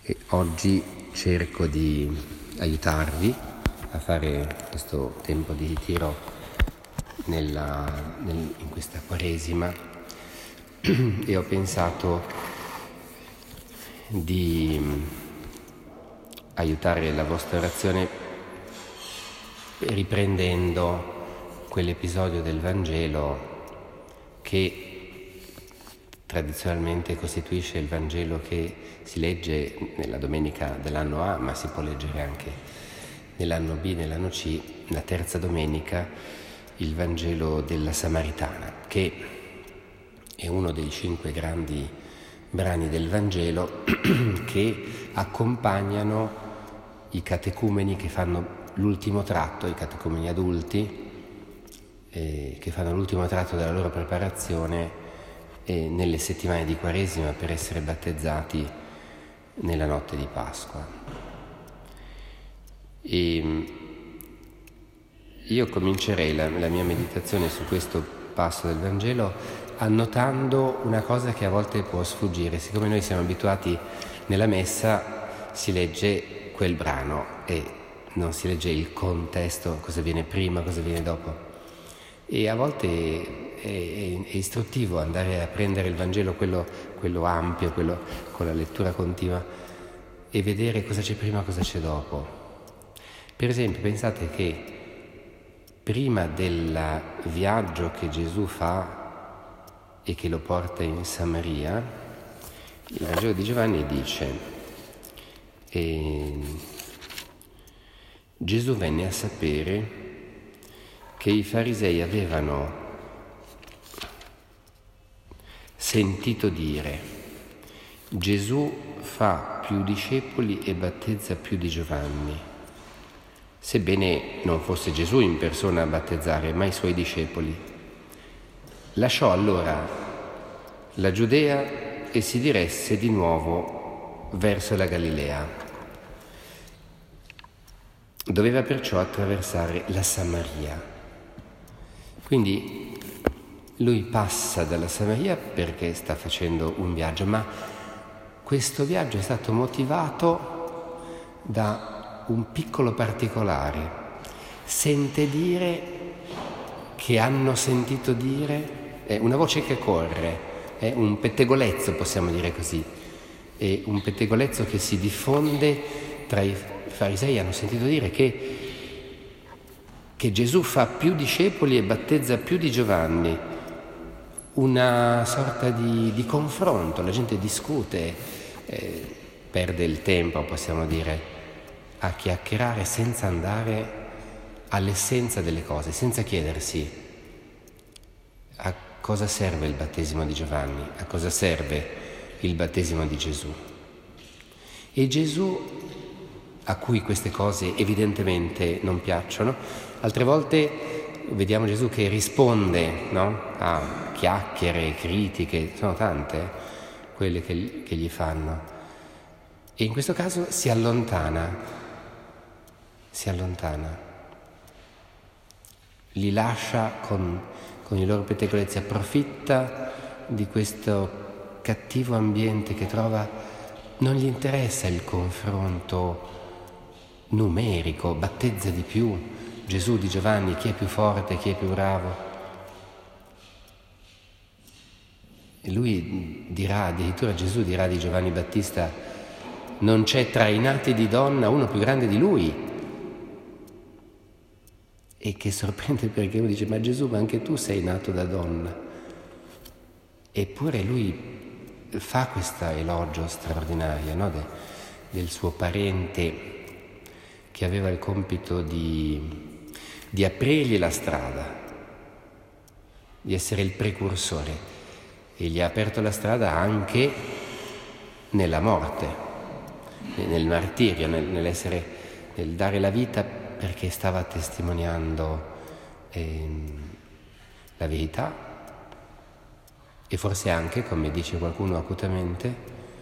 E oggi cerco di aiutarvi a fare questo tempo di ritiro in questa Quaresima e ho pensato di aiutare la vostra orazione riprendendo quell'episodio del Vangelo che tradizionalmente costituisce il Vangelo che si legge nella domenica dell'anno A, ma si può leggere anche nell'anno B, nell'anno C, la terza domenica, il Vangelo della Samaritana, che è uno dei 5 grandi brani del Vangelo che accompagnano i catecumeni che fanno l'ultimo tratto, i catecumeni adulti, che fanno l'ultimo tratto della loro preparazione nelle settimane di Quaresima per essere battezzati nella notte di Pasqua. E io comincerei la mia meditazione su questo passo del Vangelo annotando una cosa che a volte può sfuggire. Siccome noi siamo abituati nella messa si legge quel brano e non si legge il contesto, cosa viene prima, cosa viene dopo. E a volte è istruttivo andare a prendere il Vangelo, quello ampio, quello con la lettura continua, e vedere cosa c'è prima, cosa c'è dopo. Per esempio, pensate che prima del viaggio che Gesù fa e che lo porta in Samaria, il Vangelo di Giovanni dice: Gesù venne a sapere che i farisei avevano sentito dire: Gesù fa più discepoli e battezza più di Giovanni, sebbene non fosse Gesù in persona a battezzare, ma i suoi discepoli. Lasciò allora la Giudea e si diresse di nuovo verso la Galilea. Doveva perciò attraversare la Samaria. Quindi lui passa dalla Samaria perché sta facendo un viaggio, ma questo viaggio è stato motivato da un piccolo particolare. Sente dire che hanno sentito dire, è una voce che corre, è un pettegolezzo, possiamo dire così, è un pettegolezzo che si diffonde tra i farisei. Hanno sentito dire che Gesù fa più discepoli e battezza più di Giovanni, una sorta di confronto, la gente discute, perde il tempo, possiamo dire, a chiacchierare senza andare all'essenza delle cose, senza chiedersi a cosa serve il battesimo di Giovanni, a cosa serve il battesimo di Gesù. E Gesù, a cui queste cose evidentemente non piacciono, altre volte vediamo Gesù che risponde, no? A chiacchiere, critiche, sono tante quelle che gli fanno. E in questo caso si allontana, li lascia con i loro pettegolezzi, approfitta di questo cattivo ambiente che trova. Non gli interessa il confronto numerico, battezza di più Gesù di Giovanni, chi è più forte, chi è più bravo. E lui dirà, addirittura Gesù dirà di Giovanni Battista: non c'è tra i nati di donna uno più grande di lui. E che sorprende perché uno dice: ma Gesù, ma anche tu sei nato da donna. Eppure lui fa questa elogio straordinaria, no? Del suo parente che aveva il compito di aprirgli la strada, di essere il precursore, e gli ha aperto la strada anche nella morte, nel martirio, nel dare la vita, perché stava testimoniando la verità. E forse anche, come dice qualcuno acutamente,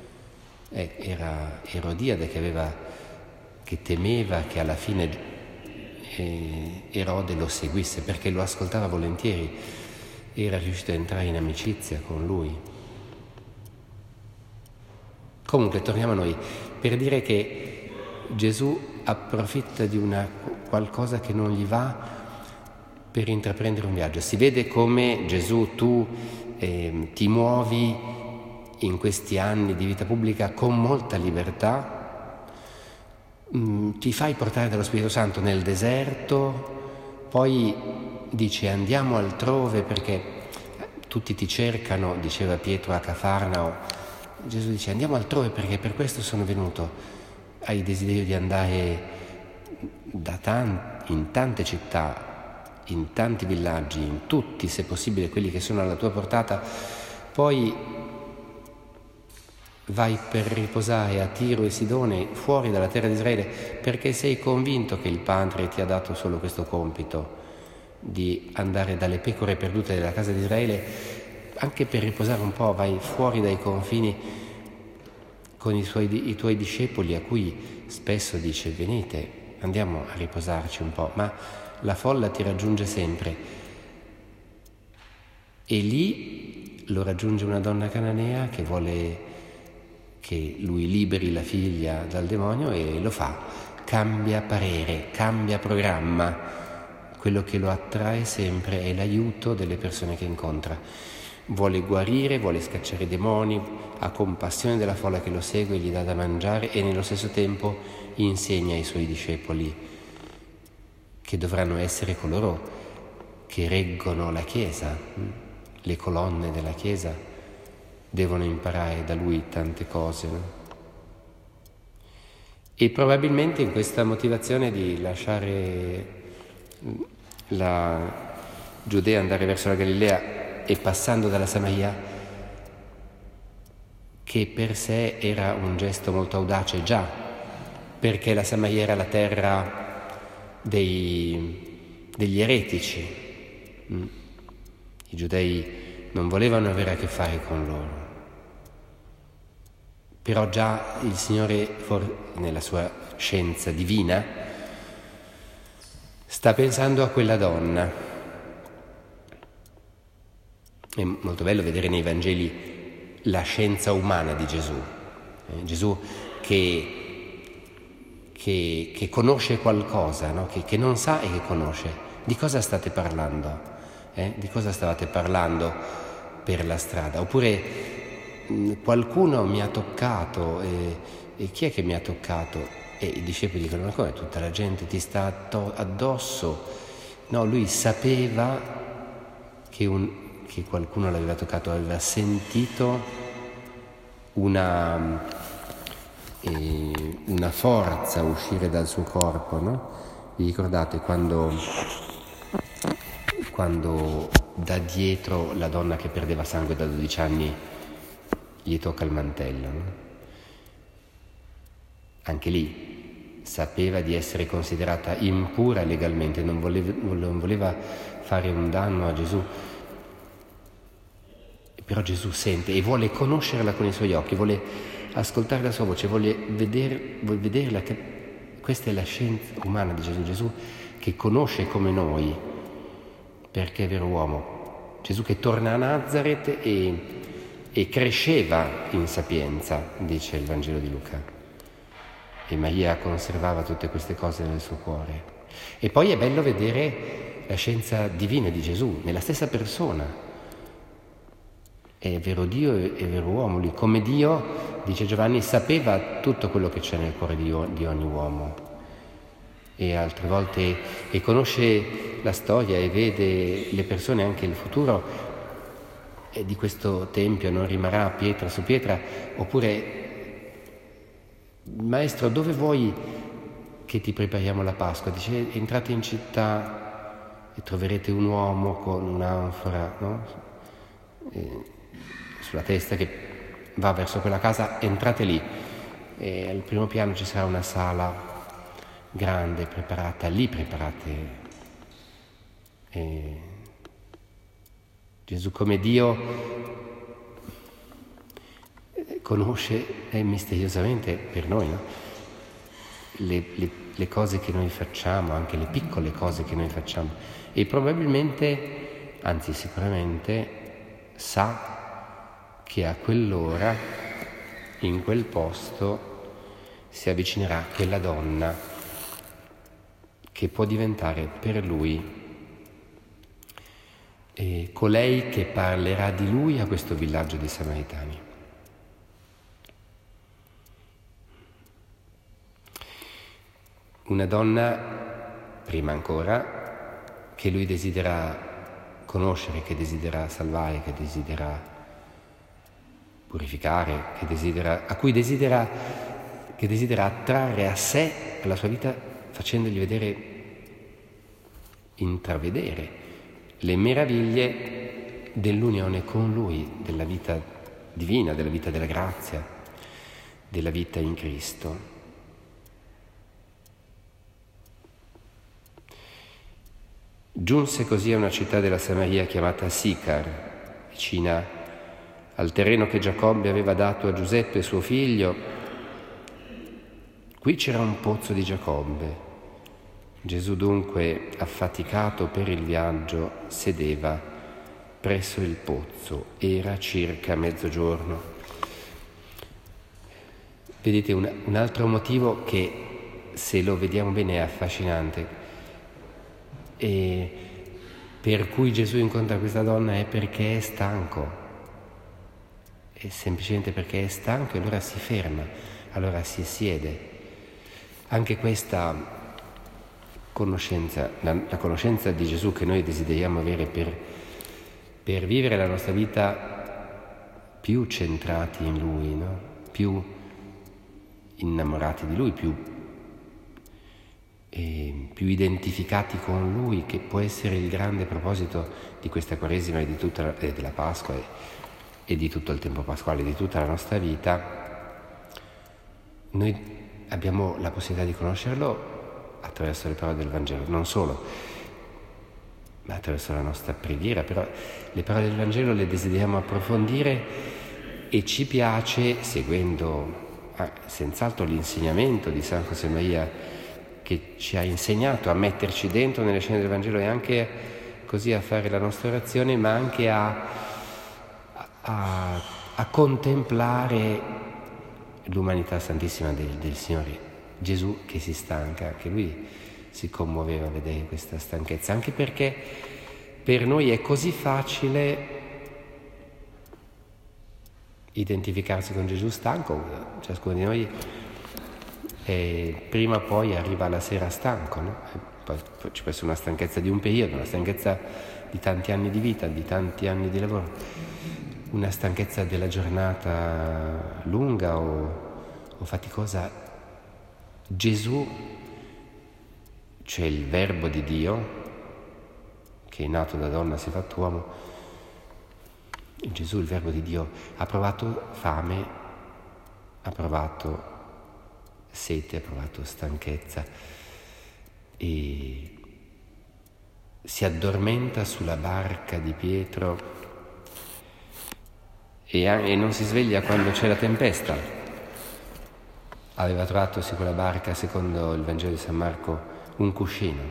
era Erodiade che temeva che alla fine Erode lo seguisse, perché lo ascoltava volentieri, era riuscito a entrare in amicizia con lui. Comunque, torniamo a noi, per dire che Gesù approfitta di qualcosa che non gli va per intraprendere un viaggio. Si vede come Gesù, tu ti muovi in questi anni di vita pubblica con molta libertà, ti fai portare dallo Spirito Santo nel deserto, poi dice andiamo altrove perché tutti ti cercano, diceva Pietro a Cafarnao. Gesù dice andiamo altrove perché per questo sono venuto. Hai desiderio di andare in tante città, in tanti villaggi, in tutti, se possibile, quelli che sono alla tua portata, poi vai per riposare a Tiro e Sidone, fuori dalla terra di Israele, perché sei convinto che il Padre ti ha dato solo questo compito di andare dalle pecore perdute della casa di Israele. Anche per riposare un po' vai fuori dai confini con i tuoi discepoli, a cui spesso dice venite, andiamo a riposarci un po', ma la folla ti raggiunge sempre. E lì lo raggiunge una donna cananea che vuole che lui liberi la figlia dal demonio e lo fa. Cambia parere, cambia programma. Quello che lo attrae sempre è l'aiuto delle persone che incontra. Vuole guarire, vuole scacciare i demoni, ha compassione della folla che lo segue, gli dà da mangiare e nello stesso tempo insegna ai suoi discepoli che dovranno essere coloro che reggono la Chiesa. Le colonne della Chiesa devono imparare da lui tante cose, no? E probabilmente in questa motivazione di lasciare la Giudea, andare verso la Galilea e passando dalla Samaria, che per sé era un gesto molto audace già, perché la Samaria era la terra degli eretici. I giudei non volevano avere a che fare con loro. Però già il Signore, nella sua scienza divina, sta pensando a quella donna. È molto bello vedere nei Vangeli la scienza umana di Gesù. Gesù che conosce qualcosa, no? che non sa e che conosce. Di cosa state parlando? Di cosa stavate parlando per la strada? Oppure qualcuno mi ha toccato e chi è che mi ha toccato? E i discepoli dicono ma come tutta la gente ti sta addosso? No, lui sapeva che qualcuno l'aveva toccato, aveva sentito una forza uscire dal suo corpo, no? Vi ricordate quando da dietro la donna che perdeva sangue da 12 anni gli tocca il mantello, no? Anche lì sapeva di essere considerata impura legalmente, non voleva fare un danno a Gesù. Però Gesù sente e vuole conoscerla con i suoi occhi, vuole ascoltare la sua voce, vuole vederla. Questa è la scienza umana di Gesù. Gesù che conosce come noi, perché è vero uomo. Gesù che torna a Nazaret e cresceva in sapienza, dice il Vangelo di Luca. E Maria conservava tutte queste cose nel suo cuore. E poi è bello vedere la scienza divina di Gesù, nella stessa persona. È vero Dio e vero uomo. Lui, come Dio, dice Giovanni, sapeva tutto quello che c'è nel cuore di ogni uomo. E altre volte conosce la storia e vede le persone, anche il futuro. E di questo tempio non rimarrà pietra su pietra. Oppure, Maestro, dove vuoi che ti prepariamo la Pasqua? Dice, entrate in città e troverete un uomo con un'anfora, no? Sulla testa, che va verso quella casa. Entrate lì e al primo piano ci sarà una sala grande preparata, lì preparate. Gesù come Dio conosce misteriosamente per noi, no? le cose che noi facciamo, anche le piccole cose che noi facciamo, e probabilmente, anzi sicuramente, sa che a quell'ora in quel posto si avvicinerà quella donna che può diventare per lui colei che parlerà di lui a questo villaggio di Samaritani. Una donna, prima ancora, che lui desidera conoscere, che desidera salvare, che desidera purificare, che desidera attrarre a sé, alla sua vita, facendogli intravedere le meraviglie dell'unione con lui, della vita divina, della vita della grazia, della vita in Cristo. Giunse così a una città della Samaria chiamata Sicar, vicina al terreno che Giacobbe aveva dato a Giuseppe suo figlio. Qui c'era un pozzo di Giacobbe. Gesù dunque, affaticato per il viaggio, sedeva presso il pozzo. Era circa mezzogiorno. Vedete, un altro motivo che, se lo vediamo bene, è affascinante, e per cui Gesù incontra questa donna è perché è stanco, è semplicemente perché è stanco, e allora si ferma, allora si siede. Anche questa conoscenza, la conoscenza di Gesù che noi desideriamo avere per vivere la nostra vita più centrati in Lui, no? Più innamorati di Lui, più identificati con Lui, che può essere il grande proposito di questa Quaresima e della Pasqua e di tutto il tempo pasquale, di tutta la nostra vita. Noi abbiamo la possibilità di conoscerlo attraverso le parole del Vangelo, non solo, ma attraverso la nostra preghiera, però le parole del Vangelo le desideriamo approfondire, e ci piace, seguendo senz'altro l'insegnamento di San Josemaria, che ci ha insegnato a metterci dentro nelle scene del Vangelo e anche così a fare la nostra orazione, ma anche a contemplare l'umanità santissima del Signore. Gesù che si stanca, anche lui si commuoveva a vedere questa stanchezza, anche perché per noi è così facile identificarsi con Gesù stanco. Ciascuno di noi prima o poi arriva la sera stanco, no? Poi ci può essere una stanchezza di un periodo, una stanchezza di tanti anni di vita, di tanti anni di lavoro, una stanchezza della giornata lunga o faticosa. Gesù, cioè il Verbo di Dio, che è nato da donna, si è fatto uomo, Gesù, il Verbo di Dio, ha provato fame, ha provato sete, ha provato stanchezza, e si addormenta sulla barca di Pietro e non si sveglia quando c'è la tempesta. Aveva trovato su quella barca, secondo il Vangelo di San Marco, un cuscino.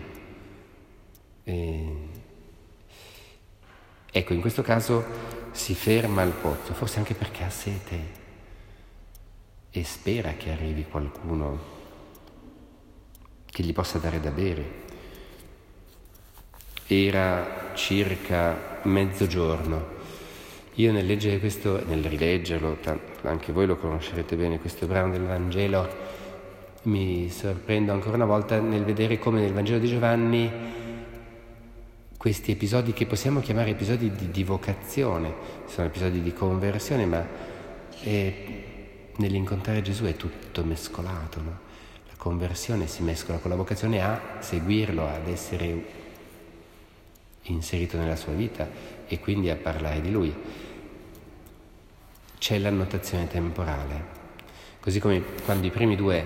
Ecco, in questo caso si ferma al pozzo, forse anche perché ha sete e spera che arrivi qualcuno che gli possa dare da bere. Era circa mezzogiorno. Io nel rileggerlo, anche voi lo conoscerete bene, questo brano del Vangelo, mi sorprendo ancora una volta nel vedere come nel Vangelo di Giovanni questi episodi, che possiamo chiamare episodi di vocazione, sono episodi di conversione, ma nell'incontrare Gesù è tutto mescolato, no? La conversione si mescola con la vocazione a seguirlo, ad essere inserito nella sua vita e quindi a parlare di Lui. C'è l'annotazione temporale, così come quando i primi due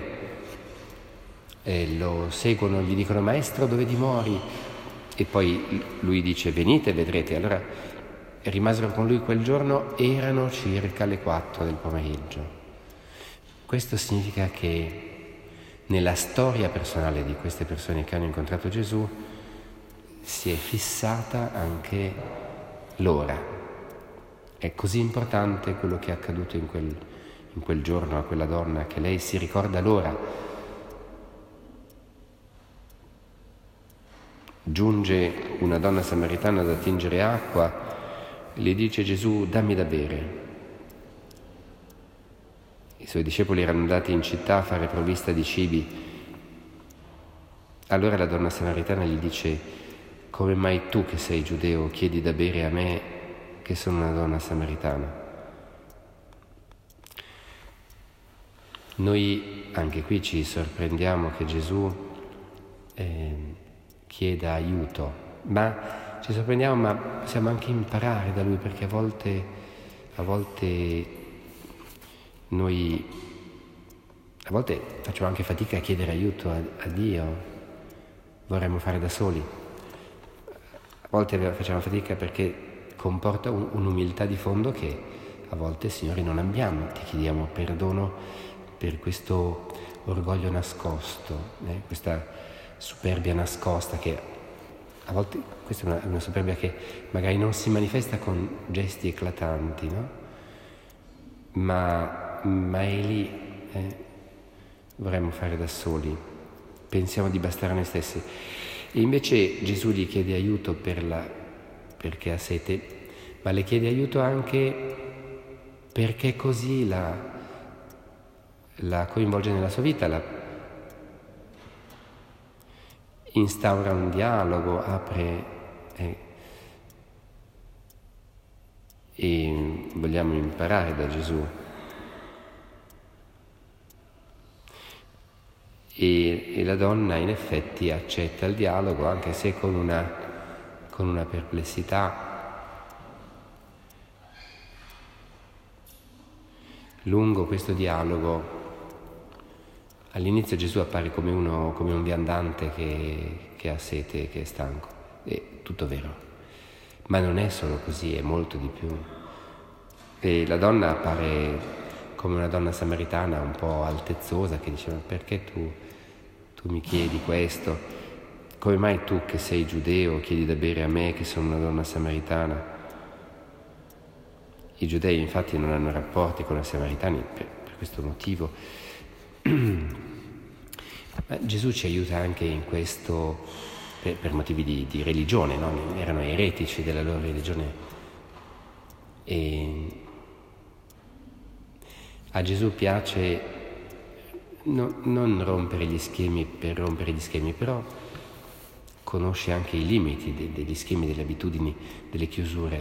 lo seguono, gli dicono: Maestro, dove dimori? E poi lui dice: venite e vedrete. Allora rimasero con lui quel giorno, erano circa le 4 del pomeriggio. Questo significa che nella storia personale di queste persone che hanno incontrato Gesù si è fissata anche l'ora. È così importante quello che è accaduto in in quel giorno a quella donna che lei si ricorda l'ora. Giunge una donna samaritana ad attingere acqua e le dice: Gesù, dammi da bere. I suoi discepoli erano andati in città a fare provvista di cibi. Allora la donna samaritana gli dice: come mai tu che sei giudeo chiedi da bere a me che sono una donna samaritana? Noi anche qui ci sorprendiamo che Gesù chieda aiuto, ma ci sorprendiamo, ma possiamo anche imparare da Lui, perché a volte noi facciamo anche fatica a chiedere aiuto a Dio, vorremmo fare da soli. A volte facciamo fatica perché comporta un'umiltà di fondo che a volte, Signore, non abbiamo. Ti chiediamo perdono per questo orgoglio nascosto, questa superbia nascosta che a volte, questa è una superbia che magari non si manifesta con gesti eclatanti, no? Ma è lì, vorremmo fare da soli, pensiamo di bastare a noi stessi. E invece Gesù gli chiede aiuto perché ha sete, ma le chiede aiuto anche perché così la coinvolge nella sua vita, instaura un dialogo, apre e vogliamo imparare da Gesù. E la donna in effetti accetta il dialogo, anche se con una perplessità. Lungo questo dialogo, all'inizio Gesù appare come un viandante che ha sete, che è stanco. È tutto vero, ma non è solo così, è molto di più. E la donna appare come una donna samaritana un po' altezzosa che dice: ma perché tu mi chiedi questo? Come mai tu che sei giudeo chiedi da bere a me che sono una donna samaritana? I giudei infatti non hanno rapporti con i samaritani per questo motivo. Ma Gesù ci aiuta anche in questo per motivi di religione, no? Erano eretici della loro religione. E a Gesù piace non rompere gli schemi per rompere gli schemi, però conosce anche i limiti degli schemi, delle abitudini, delle chiusure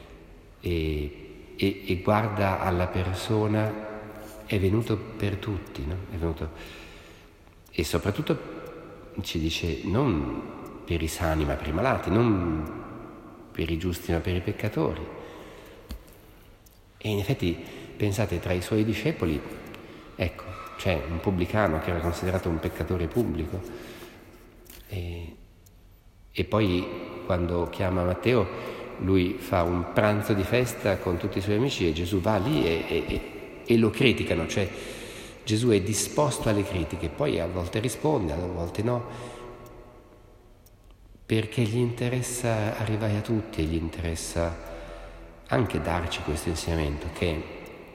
e guarda alla persona. È venuto per tutti, no? È venuto, e soprattutto ci dice non per i sani ma per i malati, non per i giusti ma per i peccatori. E in effetti pensate, tra i suoi discepoli, ecco, c'è un pubblicano che era considerato un peccatore pubblico e poi quando chiama Matteo lui fa un pranzo di festa con tutti i suoi amici e Gesù va lì e lo criticano, cioè Gesù è disposto alle critiche, poi a volte risponde, a volte no, perché gli interessa arrivare a tutti e gli interessa anche darci questo insegnamento che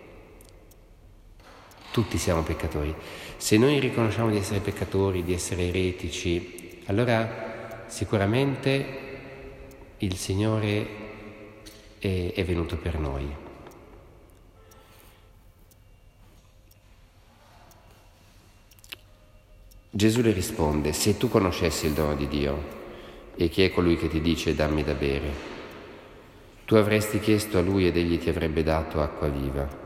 tutti siamo peccatori. Se noi riconosciamo di essere peccatori, di essere eretici, allora sicuramente il Signore è venuto per noi. Gesù le risponde: se tu conoscessi il dono di Dio e chi è colui che ti dice dammi da bere, tu avresti chiesto a lui ed egli ti avrebbe dato acqua viva.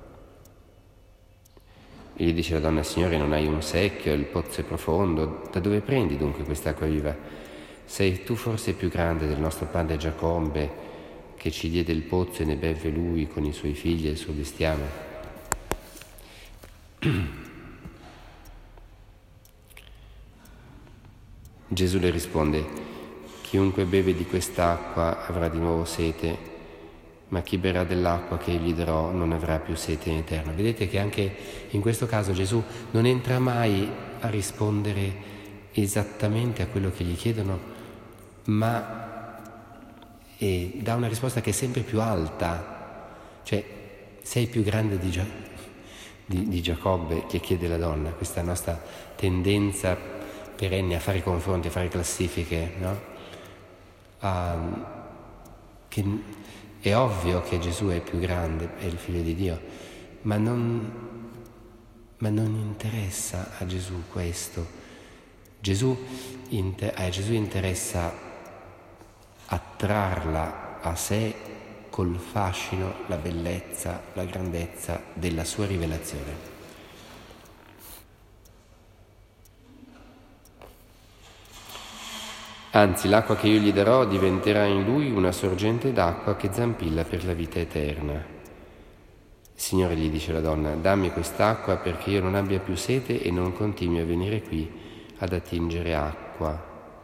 E gli dice la donna: Signore, non hai un secchio, il pozzo è profondo, da dove prendi dunque quest'acqua viva? Sei tu forse più grande del nostro padre Giacobbe, che ci diede il pozzo e ne beve lui con i suoi figli e il suo bestiame? Gesù le risponde: chiunque beve di quest'acqua avrà di nuovo sete, ma chi berrà dell'acqua che gli darò non avrà più sete in eterno. Vedete che anche in questo caso Gesù non entra mai a rispondere esattamente a quello che gli chiedono, ma dà una risposta che è sempre più alta, cioè sei più grande di di Giacobbe che chiede la donna, questa nostra tendenza perenne a fare confronti, a fare classifiche, no? Che è ovvio che Gesù è più grande, è il Figlio di Dio, ma non interessa a Gesù questo. A Gesù interessa attrarla a sé col fascino, la bellezza, la grandezza della sua rivelazione. Anzi, l'acqua che io gli darò diventerà in lui una sorgente d'acqua che zampilla per la vita eterna. Signore, gli dice la donna, dammi quest'acqua perché io non abbia più sete e non continui a venire qui ad attingere acqua.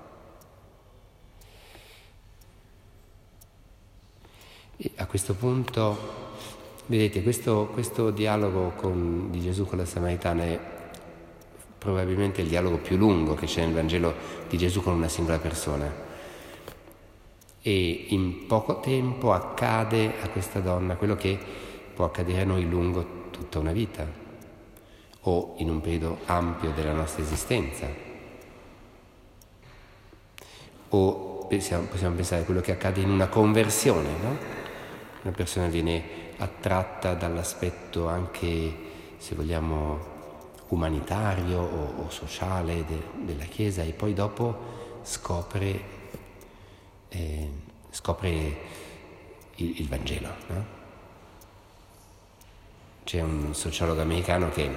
E a questo punto, vedete, questo dialogo di Gesù con la Samaritana è probabilmente il dialogo più lungo che c'è nel Vangelo di Gesù con una singola persona. E in poco tempo accade a questa donna quello che può accadere a noi lungo tutta una vita o in un periodo ampio della nostra esistenza. O possiamo pensare a quello che accade in una conversione, no? Una persona viene attratta dall'aspetto anche, se vogliamo, umanitario o sociale della Chiesa e poi dopo scopre il Vangelo, no? C'è un sociologo americano che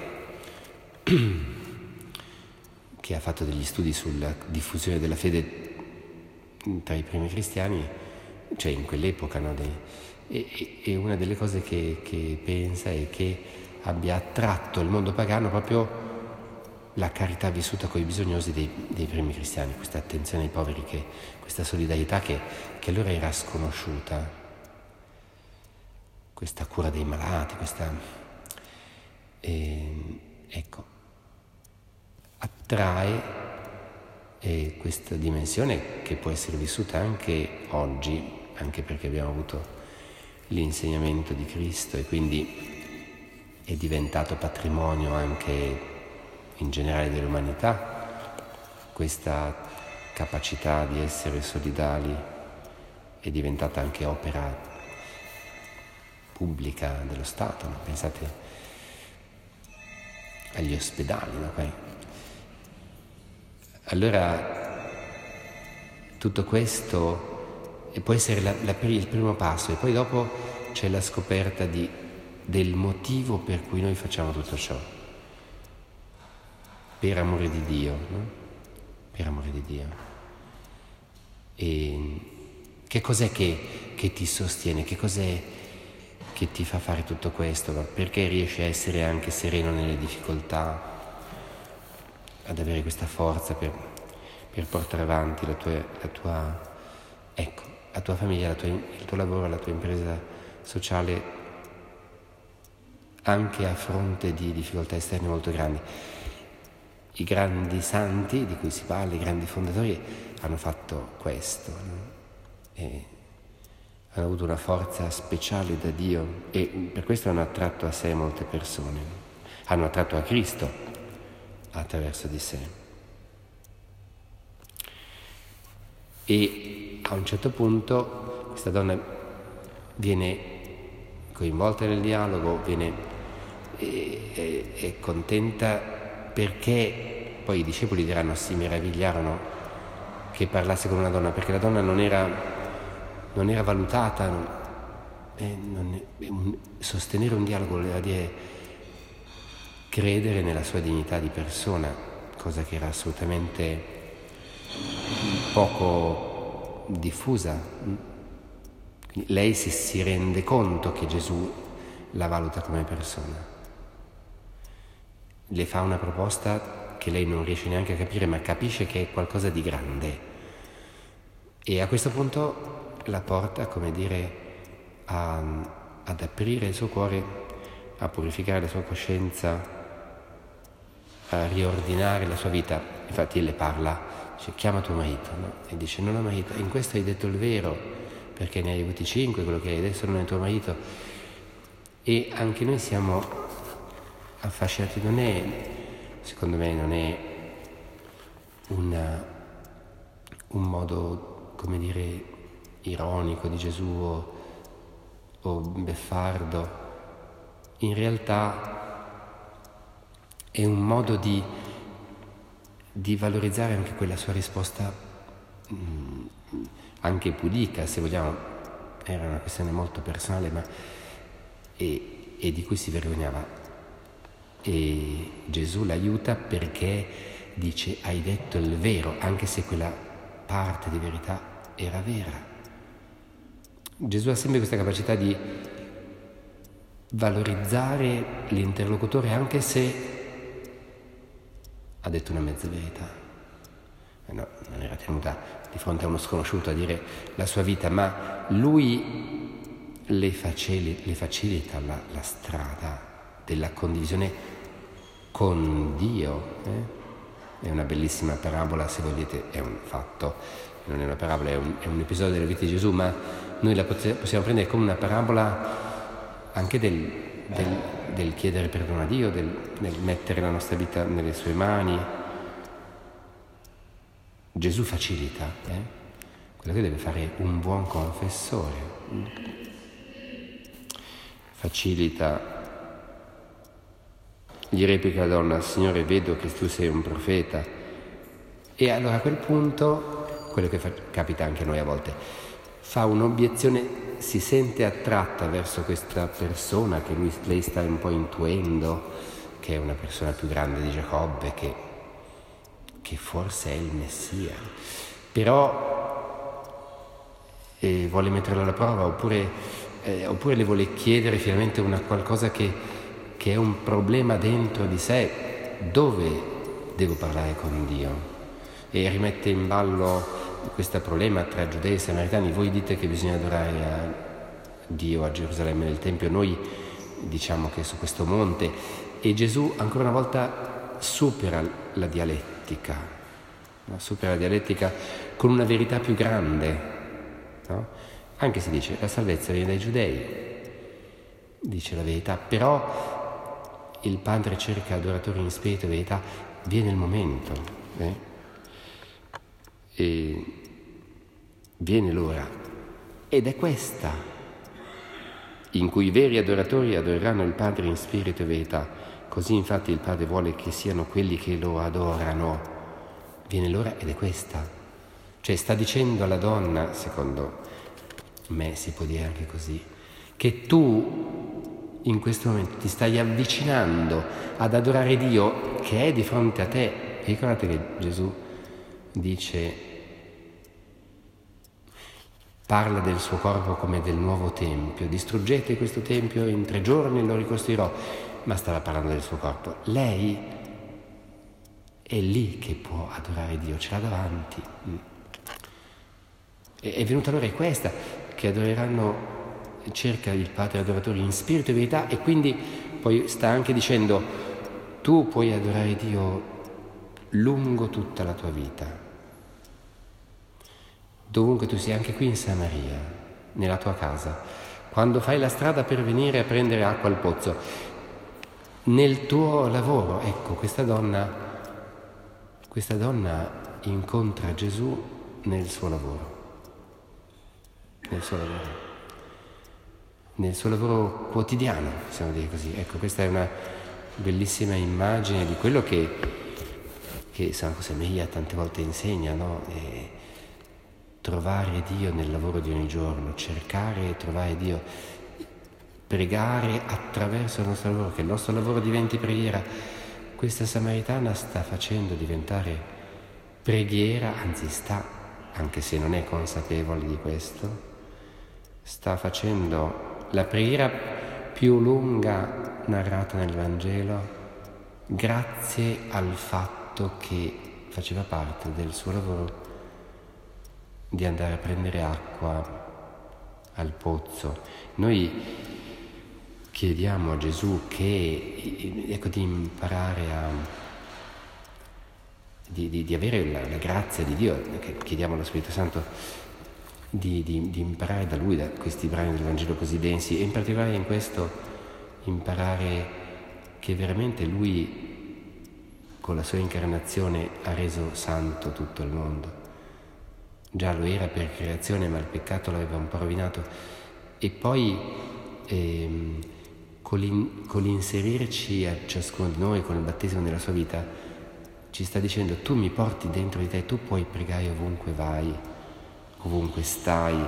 ha fatto degli studi sulla diffusione della fede tra i primi cristiani, cioè in quell'epoca, no? E una delle cose che pensa è che abbia attratto il mondo pagano proprio la carità vissuta con i bisognosi dei primi cristiani, questa attenzione ai poveri, questa solidarietà che allora era sconosciuta, questa cura dei malati, ecco, attrae questa dimensione che può essere vissuta anche oggi, anche perché abbiamo avuto l'insegnamento di Cristo e quindi è diventato patrimonio anche in generale dell'umanità, questa capacità di essere solidali è diventata anche opera pubblica dello Stato, no? Pensate agli ospedali, no? Allora tutto questo può essere il primo passo e poi dopo c'è la scoperta del motivo per cui noi facciamo tutto ciò, per amore di Dio, no? Per amore di Dio. E che cos'è che ti sostiene? Che cos'è che ti fa fare tutto questo? Perché riesci a essere anche sereno nelle difficoltà, ad avere questa forza per portare avanti la tua famiglia, il tuo lavoro, la tua impresa sociale, anche a fronte di difficoltà esterne molto grandi. I grandi santi di cui si parla, i grandi fondatori, hanno fatto questo, no? E hanno avuto una forza speciale da Dio e per questo hanno attratto a sé molte persone, hanno attratto a Cristo attraverso di sé. E a un certo punto questa donna viene coinvolta nel dialogo, è contenta perché poi i discepoli diranno si meravigliarono che parlasse con una donna, perché la donna non era valutata, sostenere un dialogo voleva dire credere nella sua dignità di persona, cosa che era assolutamente poco diffusa. Lei si rende conto che Gesù la valuta come persona. Le fa una proposta che lei non riesce neanche a capire, ma capisce che è qualcosa di grande. E a questo punto la porta, come dire, ad aprire il suo cuore, a purificare la sua coscienza, a riordinare la sua vita. Infatti le parla, dice chiama tuo marito, no? E dice non ho marito, in questo hai detto il vero, perché ne hai avuti 5, quello che hai adesso non è tuo marito. E anche noi siamo affascinanti. Non è, secondo me, non è un modo, come dire, ironico di Gesù o beffardo. In realtà è un modo di valorizzare anche quella sua risposta, anche pudica, se vogliamo. Era una questione molto personale, ma e di cui si vergognava. E Gesù l'aiuta perché dice: hai detto il vero, anche se quella parte di verità era vera. Gesù ha sempre questa capacità di valorizzare l'interlocutore anche se ha detto una mezza verità. No, non era tenuta di fronte a uno sconosciuto a dire la sua vita, ma lui le facilita la strada della condivisione con Dio. È una bellissima parabola, se volete, è un fatto, non è una parabola, è un episodio della vita di Gesù, ma noi la possiamo prendere come una parabola anche del chiedere perdono a Dio, del mettere la nostra vita nelle sue mani. Gesù facilita quello che deve fare un buon confessore. Facilita. Gli replica la donna: Signore, vedo che tu sei un profeta. E allora a quel punto, quello che capita anche a noi a volte, fa un'obiezione, si sente attratta verso questa persona che lei sta un po' intuendo, che è una persona più grande di Giacobbe, che forse è il Messia, però vuole metterlo alla prova, oppure le vuole chiedere finalmente qualcosa che è un problema dentro di sé. Dove devo parlare con Dio? E rimette in ballo questo problema tra giudei e samaritani. Voi dite che bisogna adorare a Dio a Gerusalemme nel Tempio, noi diciamo che è su questo monte. E Gesù ancora una volta supera la dialettica, no? Supera la dialettica con una verità più grande, no? Anche se dice la salvezza viene dai giudei, dice la verità, però il Padre cerca adoratori in spirito e verità. Viene il momento, e viene l'ora, ed è questa in cui i veri adoratori adoreranno il Padre in spirito e verità. Così infatti il Padre vuole che siano quelli che lo adorano. Viene l'ora ed è questa. Cioè sta dicendo alla donna, secondo me si può dire anche così, che tu in questo momento ti stai avvicinando ad adorare Dio che è di fronte a te. E ricordate che Gesù parla del suo corpo come del nuovo tempio. Distruggete questo tempio, in 3 giorni lo ricostruirò. Ma stava parlando del suo corpo. Lei è lì che può adorare Dio, ce l'ha davanti. È venuta l'ora, è questa, che adoreranno, cerca il Padre adoratori in spirito e verità, e quindi poi sta anche dicendo: tu puoi adorare Dio lungo tutta la tua vita, dovunque tu sia, anche qui in Samaria, nella tua casa, quando fai la strada per venire a prendere acqua al pozzo, nel tuo lavoro. Ecco, questa donna incontra Gesù nel suo lavoro, nel suo lavoro quotidiano, possiamo dire così. Ecco, questa è una bellissima immagine di quello che San Josemaria tante volte insegna, no? Trovare Dio nel lavoro di ogni giorno, cercare e trovare Dio, pregare attraverso il nostro lavoro, che il nostro lavoro diventi preghiera. Questa samaritana sta facendo diventare preghiera, anzi anche se non è consapevole di questo, sta facendo la preghiera più lunga narrata nel Vangelo, grazie al fatto che faceva parte del suo lavoro di andare a prendere acqua al pozzo. Noi chiediamo a Gesù di imparare di avere la grazia di Dio, chiediamo allo Spirito Santo di imparare da Lui, da questi brani del Vangelo così densi, e in particolare in questo imparare che veramente lui con la sua incarnazione ha reso santo tutto il mondo. Già lo era per creazione, ma il peccato l'aveva un po' rovinato. E poi con l'inserirci a ciascuno di noi, con il battesimo nella sua vita, ci sta dicendo: tu mi porti dentro di te, tu puoi pregare ovunque vai, ovunque stai.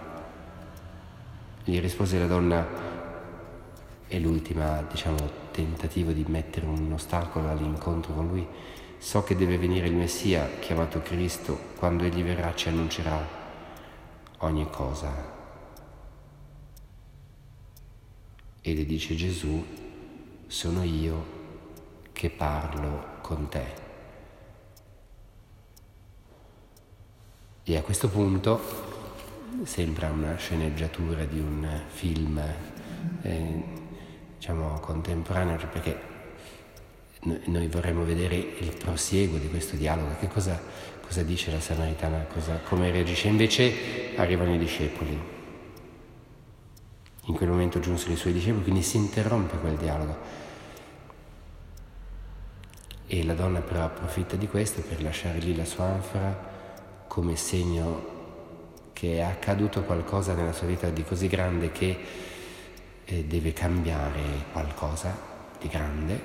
Gli rispose la donna, è l'ultima, tentativo di mettere un ostacolo all'incontro con lui: so che deve venire il Messia, chiamato Cristo, quando egli verrà ci annuncerà ogni cosa. E le dice Gesù: sono io che parlo con te. E a questo punto sembra una sceneggiatura di un film contemporaneo, perché noi vorremmo vedere il prosieguo di questo dialogo. Che cosa dice la Samaritana, come reagisce. Invece arrivano i discepoli. In quel momento giunsero i suoi discepoli, quindi si interrompe quel dialogo. E la donna però approfitta di questo per lasciare lì la sua anfora come segno che è accaduto qualcosa nella sua vita di così grande che deve cambiare qualcosa di grande.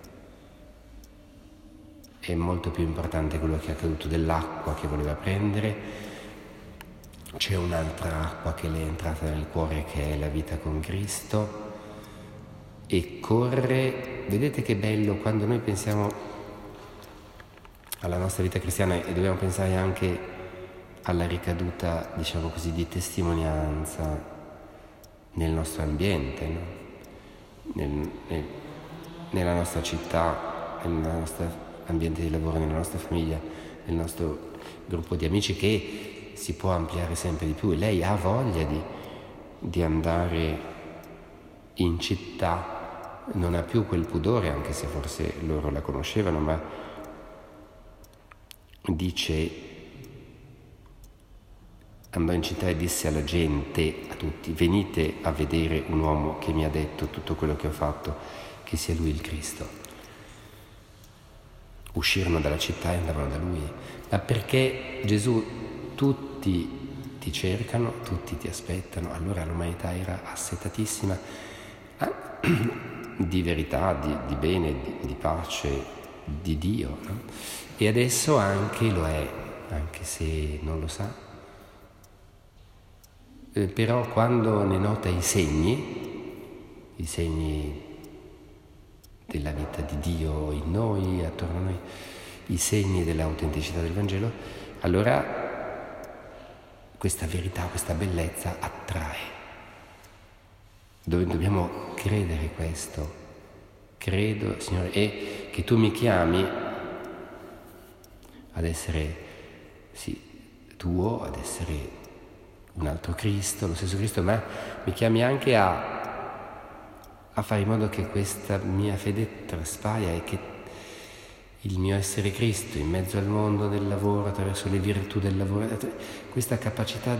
È molto più importante quello che è accaduto dell'acqua che voleva prendere. C'è un'altra acqua che le è entrata nel cuore, che è la vita con Cristo, e corre. Vedete che bello quando noi pensiamo alla nostra vita cristiana, e dobbiamo pensare anche alla ricaduta, di testimonianza nel nostro ambiente, no? Nella nostra città, nel nostro ambiente di lavoro, nella nostra famiglia, nel nostro gruppo di amici, che si può ampliare sempre di più. E lei ha voglia di andare in città, non ha più quel pudore, anche se forse loro la conoscevano, ma dice: andò in città e disse alla gente, a tutti: venite a vedere un uomo che mi ha detto tutto quello che ho fatto, che sia lui il Cristo. Uscirono dalla città e andavano da lui. Ma perché Gesù, tutti ti cercano, tutti ti aspettano. Allora l'umanità era assetatissima di verità, di bene, di pace, di Dio, no? E adesso anche lo è, anche se non lo sa. Però quando ne nota i segni della vita di Dio in noi, attorno a noi, i segni dell'autenticità del Vangelo, allora questa verità, questa bellezza attrae. Dobbiamo credere questo. Credo, Signore, e che tu mi chiami ad essere tuo, ad essere un altro Cristo, lo stesso Cristo, ma mi chiami anche a fare in modo che questa mia fede traspaia e che il mio essere Cristo in mezzo al mondo del lavoro, attraverso le virtù del lavoro, questa capacità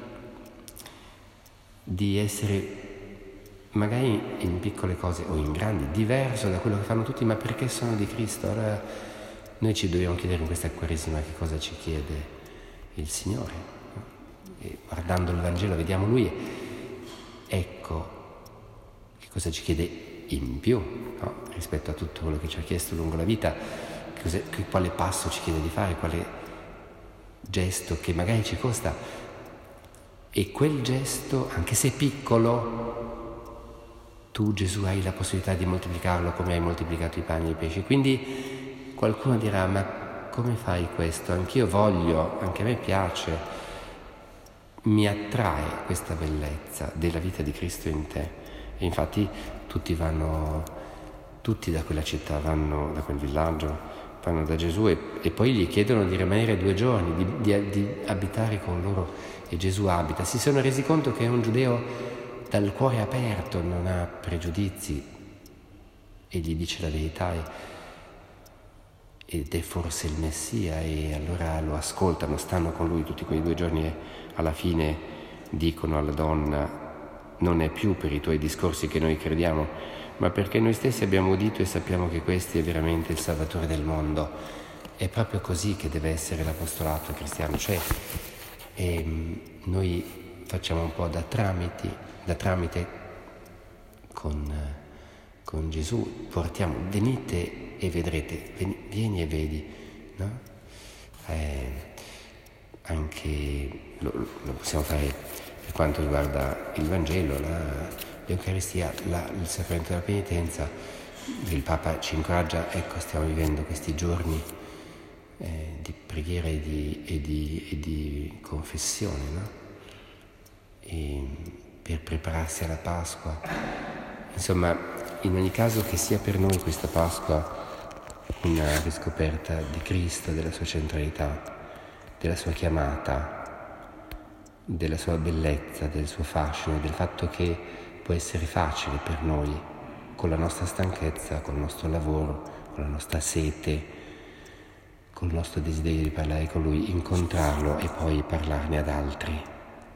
di essere magari in piccole cose o in grandi, diverso da quello che fanno tutti, ma perché sono di Cristo. Allora noi ci dobbiamo chiedere in questa Quaresima che cosa ci chiede il Signore, no? E guardando il Vangelo vediamo Lui, ecco che cosa ci chiede in più, no? Rispetto a tutto quello che ci ha chiesto lungo la vita, quale passo ci chiede di fare, quale gesto che magari ci costa, e quel gesto, anche se piccolo, tu Gesù hai la possibilità di moltiplicarlo come hai moltiplicato i pani e i pesci. Quindi qualcuno dirà: ma come fai questo? Anch'io voglio, anche a me piace, mi attrae questa bellezza della vita di Cristo in te. E infatti tutti da quella città vanno, da quel villaggio, vanno da Gesù e poi gli chiedono di rimanere 2 giorni, di abitare con loro, e Gesù abita. Si sono resi conto che è un giudeo dal cuore aperto, non ha pregiudizi, e gli dice la verità ed è forse il Messia, e allora lo ascoltano, stanno con lui tutti quei 2 giorni e alla fine dicono alla donna: non è più per i tuoi discorsi che noi crediamo, ma perché noi stessi abbiamo udito e sappiamo che questo è veramente il Salvatore del mondo. È proprio così che deve essere l'apostolato cristiano, cioè noi facciamo un po' da tramite con Gesù, portiamo, venite e vedrete, vieni e vedi, no? Anche lo possiamo fare per quanto riguarda il Vangelo, l'Eucaristia, il sacramento della penitenza. Il Papa ci incoraggia, ecco, stiamo vivendo questi giorni di preghiera e di confessione, no? E per prepararsi alla Pasqua. Insomma, in ogni caso che sia per noi questa Pasqua una riscoperta di Cristo, della sua centralità, della sua chiamata, della sua bellezza, del suo fascino, del fatto che può essere facile per noi, con la nostra stanchezza, col nostro lavoro, con la nostra sete, col nostro desiderio di parlare con Lui, incontrarlo e poi parlarne ad altri.